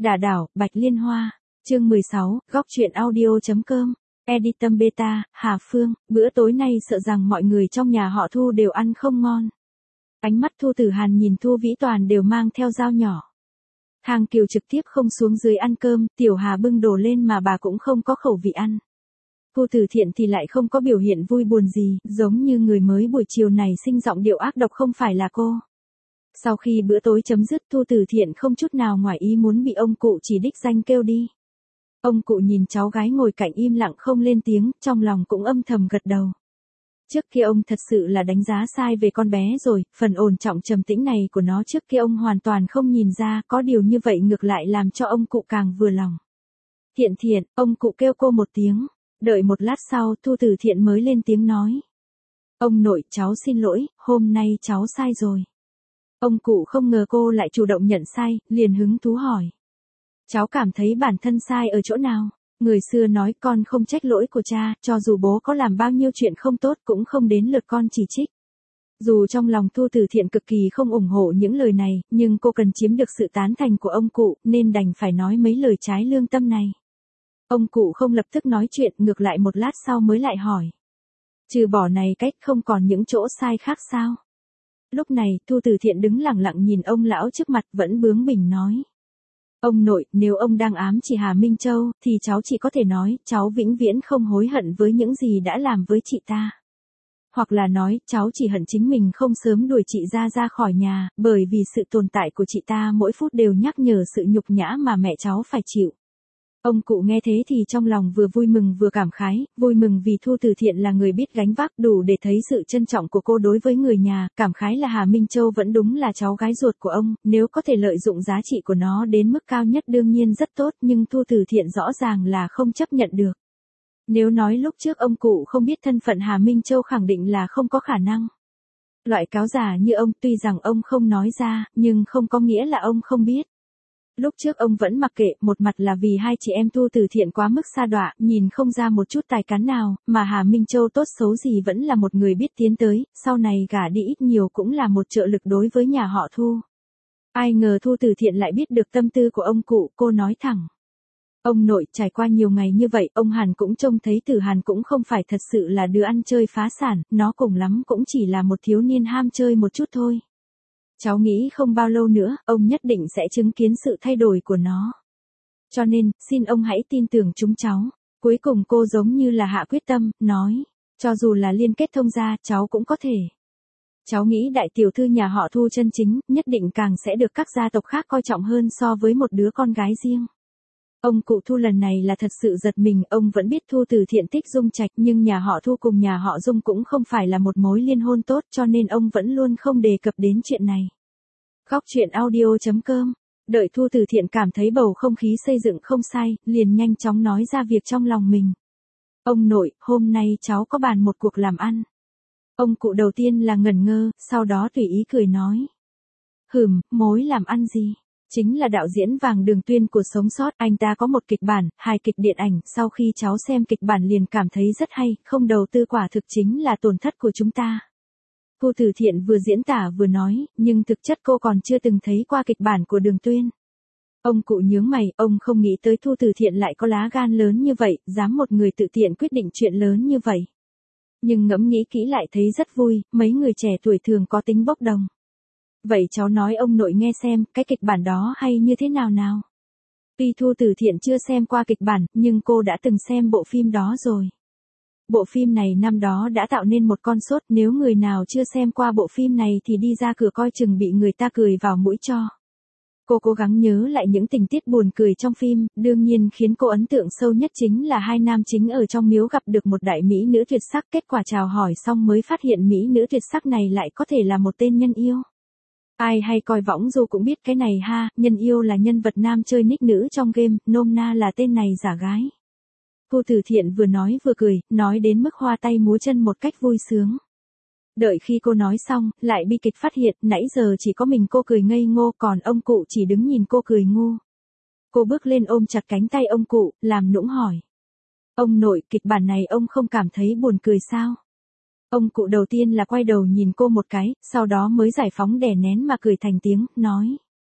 Đả đảo, Bạch Liên Hoa. Chương 16, góc truyện audio.com. Editum Beta, Hà Phương, bữa tối nay sợ rằng mọi người trong nhà họ Thu đều ăn không ngon. Ánh mắt Thu Tử Hàn nhìn Thu Vĩ Toàn đều mang theo dao nhỏ. Thang Kiều trực tiếp không xuống dưới ăn cơm, Tiểu Hà bưng đồ lên mà bà cũng không có khẩu vị ăn. Thu Tử Thiện thì lại không có biểu hiện vui buồn gì, giống như người mới buổi chiều này sinh giọng điệu ác độc không phải là cô. Sau khi bữa tối chấm dứt, Thu Tử Thiện không chút nào ngoài ý muốn bị ông cụ chỉ đích danh kêu đi. Ông cụ nhìn cháu gái ngồi cạnh im lặng không lên tiếng, trong lòng cũng âm thầm gật đầu. Trước kia ông thật sự là đánh giá sai về con bé rồi, phần ổn trọng trầm tĩnh này của nó trước kia ông hoàn toàn không nhìn ra, có điều như vậy ngược lại làm cho ông cụ càng vừa lòng. Thiện Thiện, ông cụ kêu cô một tiếng, đợi một lát sau Thu Tử Thiện mới lên tiếng nói. Ông nội, cháu xin lỗi, hôm nay cháu sai rồi. Ông cụ không ngờ cô lại chủ động nhận sai, liền hứng thú hỏi. Cháu cảm thấy bản thân sai ở chỗ nào? Người xưa nói con không trách lỗi của cha, cho dù bố có làm bao nhiêu chuyện không tốt cũng không đến lượt con chỉ trích. Dù trong lòng Thu Tử Thiện cực kỳ không ủng hộ những lời này, nhưng cô cần chiếm được sự tán thành của ông cụ, nên đành phải nói mấy lời trái lương tâm này. Ông cụ không lập tức nói chuyện, ngược lại một lát sau mới lại hỏi. Trừ bỏ này cách không còn những chỗ sai khác sao? Lúc này, Thu Tử Thiện đứng lặng lặng nhìn ông lão trước mặt vẫn bướng bỉnh nói. Ông nội, nếu ông đang ám chỉ Hà Minh Châu, thì cháu chỉ có thể nói, cháu vĩnh viễn không hối hận với những gì đã làm với chị ta. Hoặc là nói, cháu chỉ hận chính mình không sớm đuổi chị ra khỏi nhà, bởi vì sự tồn tại của chị ta mỗi phút đều nhắc nhở sự nhục nhã mà mẹ cháu phải chịu. Ông cụ nghe thế thì trong lòng vừa vui mừng vừa cảm khái, vui mừng vì Thu Tử Thiện là người biết gánh vác đủ để thấy sự trân trọng của cô đối với người nhà, cảm khái là Hà Minh Châu vẫn đúng là cháu gái ruột của ông, nếu có thể lợi dụng giá trị của nó đến mức cao nhất đương nhiên rất tốt, nhưng Thu Tử Thiện rõ ràng là không chấp nhận được. Nếu nói lúc trước ông cụ không biết thân phận Hà Minh Châu khẳng định là không có khả năng. Loại cáo giả như ông tuy rằng ông không nói ra, nhưng không có nghĩa là ông không biết. Lúc trước ông vẫn mặc kệ, một mặt là vì hai chị em Thu Tử Thiện quá mức sa đọa, nhìn không ra một chút tài cán nào, mà Hà Minh Châu tốt xấu gì vẫn là một người biết tiến tới, sau này gả đi ít nhiều cũng là một trợ lực đối với nhà họ Thu. Ai ngờ Thu Tử Thiện lại biết được tâm tư của ông cụ, cô nói thẳng. Ông nội, trải qua nhiều ngày như vậy, ông Hàn cũng trông thấy Tử Hàn cũng không phải thật sự là đứa ăn chơi phá sản, nó cùng lắm cũng chỉ là một thiếu niên ham chơi một chút thôi. Cháu nghĩ không bao lâu nữa, ông nhất định sẽ chứng kiến sự thay đổi của nó. Cho nên, xin ông hãy tin tưởng chúng cháu. Cuối cùng cô giống như là hạ quyết tâm, nói, cho dù là liên kết thông gia, cháu cũng có thể. Cháu nghĩ đại tiểu thư nhà họ Thu chân chính, nhất định càng sẽ được các gia tộc khác coi trọng hơn so với một đứa con gái riêng. Ông cụ Thu lần này là thật sự giật mình, ông vẫn biết Thu Tử Thiện thích Dung Trạch nhưng nhà họ Thu cùng nhà họ Dung cũng không phải là một mối liên hôn tốt cho nên ông vẫn luôn không đề cập đến chuyện này. Góc truyện audio.com. Đợi Thu Tử Thiện cảm thấy bầu không khí xây dựng không sai, liền nhanh chóng nói ra việc trong lòng mình. Ông nội, hôm nay cháu có bàn một cuộc làm ăn. Ông cụ đầu tiên là ngẩn ngơ, sau đó tùy ý cười nói. Mối làm ăn gì? Chính là đạo diễn Vàng Đường Tuyên của Sống Sót, anh ta có một kịch bản, 2 kịch điện ảnh, sau khi cháu xem kịch bản liền cảm thấy rất hay, không đầu tư quả thực chính là tổn thất của chúng ta. Thu Tử Thiện vừa diễn tả vừa nói, nhưng thực chất cô còn chưa từng thấy qua kịch bản của Đường Tuyên. Ông cụ nhướng mày, ông không nghĩ tới Thu Tử Thiện lại có lá gan lớn như vậy, dám một người tự tiện quyết định chuyện lớn như vậy. Nhưng ngẫm nghĩ kỹ lại thấy rất vui, mấy người trẻ tuổi thường có tính bốc đồng. Vậy cháu nói ông nội nghe xem, cái kịch bản đó hay như thế nào nào? Tuy Thu Tử Thiện chưa xem qua kịch bản, nhưng cô đã từng xem bộ phim đó rồi. Bộ phim này năm đó đã tạo nên một con sốt, nếu người nào chưa xem qua bộ phim này thì đi ra cửa coi chừng bị người ta cười vào mũi cho. Cô cố gắng nhớ lại những tình tiết buồn cười trong phim, đương nhiên khiến cô ấn tượng sâu nhất chính là hai nam chính ở trong miếu gặp được một đại mỹ nữ tuyệt sắc, kết quả chào hỏi xong mới phát hiện mỹ nữ tuyệt sắc này lại có thể là một tên nhân yêu. Ai hay coi võng du cũng biết cái này ha, nhân yêu là nhân vật nam chơi nick nữ trong game, nôm na là tên này giả gái. Thu Tử Thiện vừa nói vừa cười, nói đến mức hoa tay múa chân một cách vui sướng. Đợi khi cô nói xong, lại bi kịch phát hiện, nãy giờ chỉ có mình cô cười ngây ngô, còn ông cụ chỉ đứng nhìn cô cười ngu. Cô bước lên ôm chặt cánh tay ông cụ, làm nũng hỏi. Ông nội, kịch bản này ông không cảm thấy buồn cười sao? Ông cụ đầu tiên là quay đầu nhìn cô một cái, sau đó mới giải phóng đè nén mà cười thành tiếng, nói.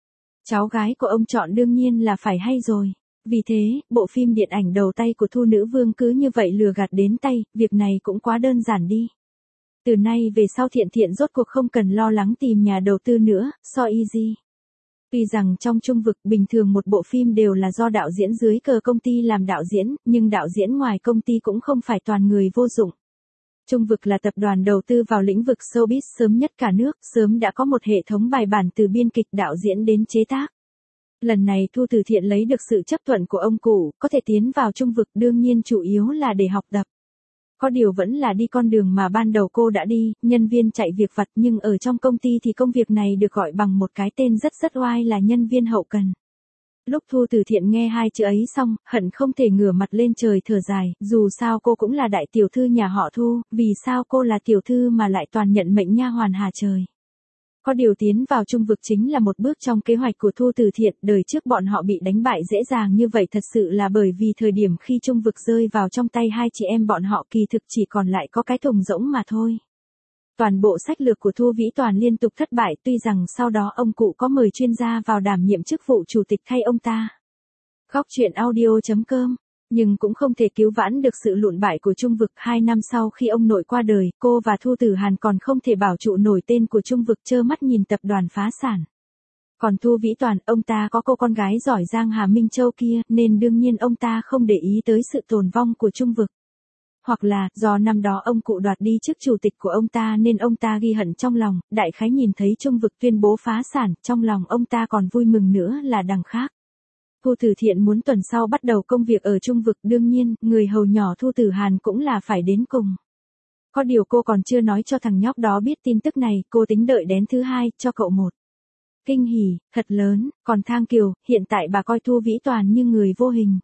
Cháu gái của ông chọn đương nhiên là phải hay rồi. Vì thế, bộ phim điện ảnh đầu tay của Thu Nữ Vương cứ như vậy lừa gạt đến tay, việc này cũng quá đơn giản đi. Từ nay về sau Thiện Thiện rốt cuộc không cần lo lắng tìm nhà đầu tư nữa, so easy. Tuy rằng trong trung vực bình thường một bộ phim đều là do đạo diễn dưới cờ công ty làm đạo diễn, nhưng đạo diễn ngoài công ty cũng không phải toàn người vô dụng. Trung vực là tập đoàn đầu tư vào lĩnh vực showbiz sớm nhất cả nước, sớm đã có một hệ thống bài bản từ biên kịch đạo diễn đến chế tác. Lần này Thu Từ Thiện lấy được sự chấp thuận của ông cụ, có thể tiến vào trung vực đương nhiên chủ yếu là để học tập. Có điều vẫn là đi con đường mà ban đầu cô đã đi, nhân viên chạy việc vặt, nhưng ở trong công ty thì công việc này được gọi bằng một cái tên rất oai là nhân viên hậu cần. Lúc Thu Từ Thiện nghe hai chữ ấy xong, hận không thể ngửa mặt lên trời thở dài, dù sao cô cũng là đại tiểu thư nhà họ Thu, vì sao cô là tiểu thư mà lại toàn nhận mệnh nha hoàn hà trời. Có điều tiến vào trung vực chính là một bước trong kế hoạch của Thu Từ Thiện, đời trước bọn họ bị đánh bại dễ dàng như vậy thật sự là bởi vì thời điểm khi trung vực rơi vào trong tay hai chị em bọn họ kỳ thực chỉ còn lại có cái thùng rỗng mà thôi. Toàn bộ sách lược của Thu Vĩ Toàn liên tục thất bại, tuy rằng sau đó ông cụ có mời chuyên gia vào đảm nhiệm chức vụ chủ tịch thay ông ta. Góc truyện audio.com. Nhưng cũng không thể cứu vãn được sự lụn bại của trung vực. 2 năm sau khi ông nội qua đời, cô và Thu Tử Hàn còn không thể bảo trụ nổi tên của trung vực, trơ mắt nhìn tập đoàn phá sản. Còn Thu Vĩ Toàn, ông ta có cô con gái giỏi giang Hà Minh Châu kia, nên đương nhiên ông ta không để ý tới sự tồn vong của trung vực. Hoặc là, do năm đó ông cụ đoạt đi chức chủ tịch của ông ta nên ông ta ghi hận trong lòng, đại khái nhìn thấy trung vực tuyên bố phá sản, trong lòng ông ta còn vui mừng nữa là đằng khác. Thu Từ Thiện muốn tuần sau bắt đầu công việc ở trung vực, đương nhiên, người hầu nhỏ Thu Tử Hàn cũng là phải đến cùng. Có điều cô còn chưa nói cho thằng nhóc đó biết tin tức này, cô tính đợi đến thứ hai, cho cậu một kinh hỉ, thật lớn, còn Thang Kiều, hiện tại bà coi Thu Vĩ Toàn như người vô hình.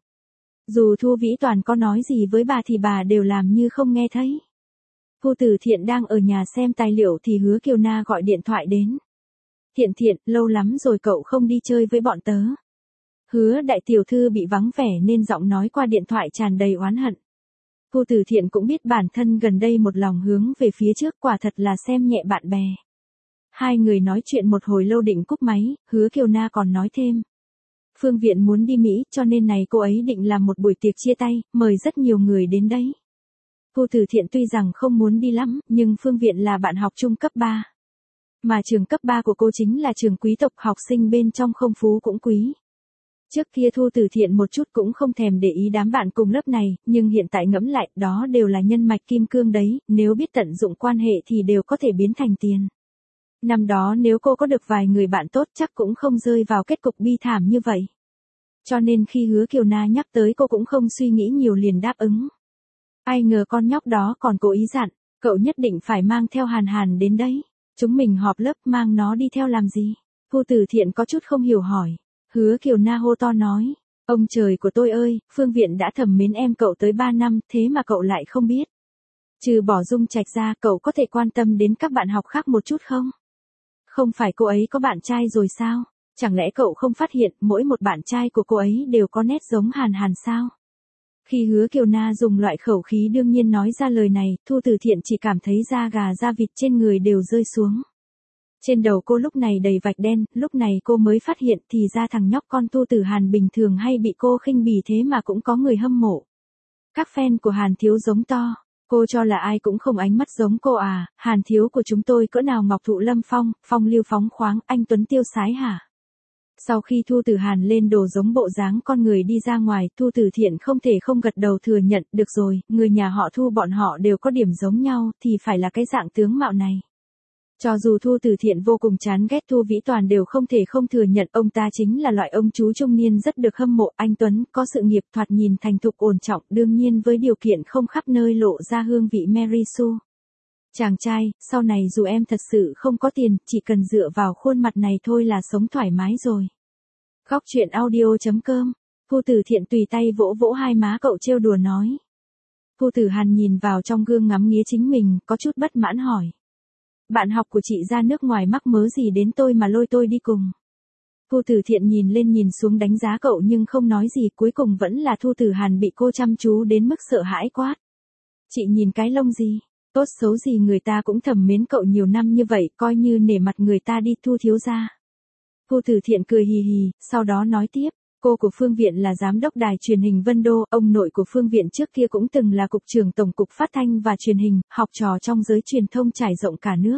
Dù Thu Vĩ Toàn có nói gì với bà thì bà đều làm như không nghe thấy. Thu Từ Thiện đang ở nhà xem tài liệu thì Hứa Kiều Na gọi điện thoại đến. Thiện Thiện, lâu lắm rồi cậu không đi chơi với bọn tớ. Hứa đại tiểu thư bị vắng vẻ nên giọng nói qua điện thoại tràn đầy oán hận. Thu Từ Thiện cũng biết bản thân gần đây một lòng hướng về phía trước, quả thật là xem nhẹ bạn bè. Hai người nói chuyện một hồi lâu định cúp máy, Hứa Kiều Na còn nói thêm. Phương Viện muốn đi Mỹ cho nên này cô ấy định làm một buổi tiệc chia tay, mời rất nhiều người đến đấy. Thu Từ Thiện tuy rằng không muốn đi lắm, nhưng Phương Viện là bạn học chung cấp 3. Mà trường cấp 3 của cô chính là trường quý tộc, học sinh bên trong không phú cũng quý. Trước kia Thu Từ Thiện một chút cũng không thèm để ý đám bạn cùng lớp này, nhưng hiện tại ngẫm lại, đó đều là nhân mạch kim cương đấy, nếu biết tận dụng quan hệ thì đều có thể biến thành tiền. Năm đó nếu cô có được vài người bạn tốt chắc cũng không rơi vào kết cục bi thảm như vậy. Cho nên khi Hứa Kiều Na nhắc tới cô cũng không suy nghĩ nhiều liền đáp ứng. Ai ngờ con nhóc đó còn cố ý dặn, cậu nhất định phải mang theo Hàn Hàn đến đấy. Chúng mình họp lớp, mang nó đi theo làm gì? Thu Từ Thiện có chút không hiểu hỏi. Hứa Kiều Na hô to nói, ông trời của tôi ơi, Phương Viện đã thầm mến em cậu tới 3 năm, thế mà cậu lại không biết. Trừ bỏ Dung Trạch ra, cậu có thể quan tâm đến các bạn học khác một chút không? Không phải cô ấy có bạn trai rồi sao? Chẳng lẽ cậu không phát hiện mỗi một bạn trai của cô ấy đều có nét giống Hàn Hàn sao? Khi Hứa Kiều Na dùng loại khẩu khí đương nhiên nói ra lời này, Thu Từ Thiện chỉ cảm thấy da gà da vịt trên người đều rơi xuống. Trên đầu cô lúc này đầy vạch đen, lúc này cô mới phát hiện thì ra thằng nhóc con Thu Tử Hàn bình thường hay bị cô khinh bỉ thế mà cũng có người hâm mộ. Các fan của Hàn Thiếu giống to. Cô cho là ai cũng không ánh mắt giống cô à, Hàn Thiếu của chúng tôi cỡ nào ngọc thụ lâm phong, phong lưu phóng khoáng, anh Tuấn tiêu sái hả? Sau khi Thu Tử Hàn lên đồ giống bộ dáng con người đi ra ngoài, Thu Từ Thiện không thể không gật đầu thừa nhận, được rồi, người nhà họ Thu bọn họ đều có điểm giống nhau, thì phải là cái dạng tướng mạo này. Cho dù Thu Từ Thiện vô cùng chán ghét Thu Vĩ Toàn đều không thể không thừa nhận ông ta chính là loại ông chú trung niên rất được hâm mộ, anh Tuấn, có sự nghiệp thoạt nhìn thành thục ổn trọng, đương nhiên với điều kiện không khắp nơi lộ ra hương vị Mary Sue. Chàng trai, sau này dù em thật sự không có tiền, chỉ cần dựa vào khuôn mặt này thôi là sống thoải mái rồi. Góc truyện audio.com. Thu Từ Thiện tùy tay vỗ vỗ hai má cậu trêu đùa nói. Thu Tử Hàn nhìn vào trong gương ngắm nghía chính mình, có chút bất mãn hỏi. Bạn học của chị ra nước ngoài mắc mớ gì đến tôi mà lôi tôi đi cùng. Thu Từ Thiện nhìn lên nhìn xuống đánh giá cậu nhưng không nói gì, cuối cùng vẫn là Thu Tử Hàn bị cô chăm chú đến mức sợ hãi quát. Chị nhìn cái lông gì, tốt xấu gì người ta cũng thầm mến cậu nhiều năm như vậy, coi như nể mặt người ta đi Thu thiếu gia. Thu Tử Thiện cười hì hì, sau đó nói tiếp. Cô của Phương Viện là giám đốc đài truyền hình Vân Đô, ông nội của Phương Viện trước kia cũng từng là cục trưởng tổng cục phát thanh và truyền hình, học trò trong giới truyền thông trải rộng cả nước.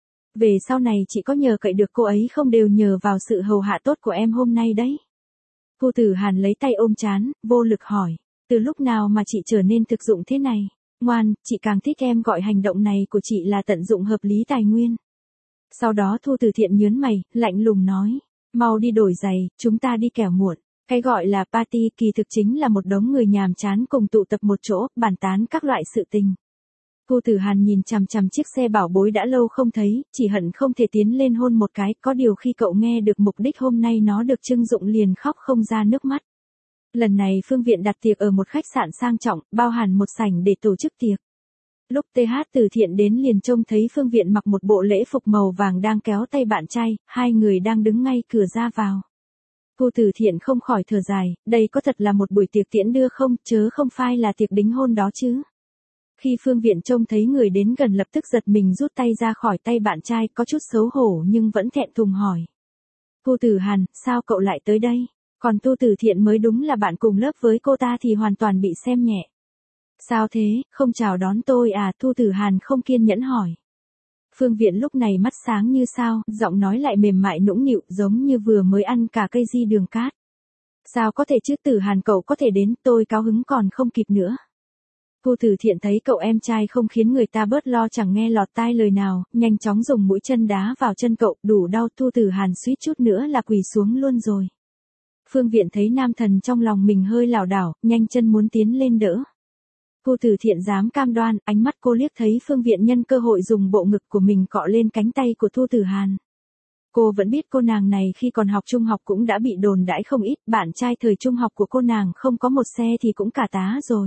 Về sau này chị có nhờ cậy được cô ấy không đều nhờ vào sự hầu hạ tốt của em hôm nay đấy. Thu Tử Hàn lấy tay ôm trán, vô lực hỏi, từ lúc nào mà chị trở nên thực dụng thế này? Ngoan, chị càng thích em gọi hành động này của chị là tận dụng hợp lý tài nguyên. Sau đó Thu Tử Thiện nhớn mày, lạnh lùng nói, mau đi đổi giày, chúng ta đi kẻo muộn. Cái gọi là party kỳ thực chính là một đống người nhàm chán cùng tụ tập một chỗ, bàn tán các loại sự tình. Thu Tử Hàn nhìn chằm chằm chiếc xe bảo bối đã lâu không thấy, chỉ hận không thể tiến lên hôn một cái, có điều khi cậu nghe được mục đích hôm nay nó được trưng dụng liền khóc không ra nước mắt. Lần này Phương Viện đặt tiệc ở một khách sạn sang trọng, bao hẳn một sảnh để tổ chức tiệc. Lúc TH Từ Thiện đến liền trông thấy Phương Viện mặc một bộ lễ phục màu vàng đang kéo tay bạn trai, hai người đang đứng ngay cửa ra vào. Thu Tử Thiện không khỏi thở dài, đây có thật là một buổi tiệc tiễn đưa không, chớ không phải là tiệc đính hôn đó chứ. Khi Phương Viện trông thấy người đến gần lập tức giật mình rút tay ra khỏi tay bạn trai, có chút xấu hổ nhưng vẫn thẹn thùng hỏi. Thu Tử Hàn, sao cậu lại tới đây? Còn Thu Tử Thiện mới đúng là bạn cùng lớp với cô ta thì hoàn toàn bị xem nhẹ. Sao thế, không chào đón tôi à? Thu Tử Hàn không kiên nhẫn hỏi. Phương Viện lúc này mắt sáng như sao, giọng nói lại mềm mại nũng nịu giống như vừa mới ăn cả cây di đường cát. Sao có thể chứ, Tử Hàn cậu có thể đến, tôi cao hứng còn không kịp nữa. Thu Tử Thiện thấy cậu em trai không khiến người ta bớt lo, chẳng nghe lọt tai lời nào, nhanh chóng dùng mũi chân đá vào chân cậu, đủ đau. Thu Tử Hàn suýt chút nữa là quỳ xuống luôn rồi. Phương Viện thấy nam thần trong lòng mình hơi lảo đảo, nhanh chân muốn tiến lên đỡ. Thu Tử Thiện dám cam đoan, ánh mắt cô liếc thấy Phương Viện nhân cơ hội dùng bộ ngực của mình cọ lên cánh tay của Thu Tử Hàn. Cô vẫn biết cô nàng này khi còn học trung học cũng đã bị đồn đãi không ít, bạn trai thời trung học của cô nàng không có một xe thì cũng cả tá rồi.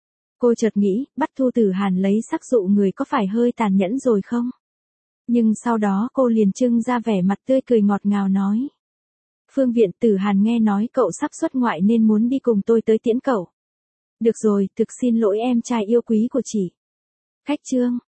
Cô chợt nghĩ, bắt Thu Tử Hàn lấy sắc dụ người có phải hơi tàn nhẫn rồi không? Nhưng sau đó cô liền trưng ra vẻ mặt tươi cười ngọt ngào nói. Phương Viện, Tử Hàn nghe nói cậu sắp xuất ngoại nên muốn đi cùng tôi tới tiễn cậu. Được rồi, thực xin lỗi em trai yêu quý của chị. Khách trương.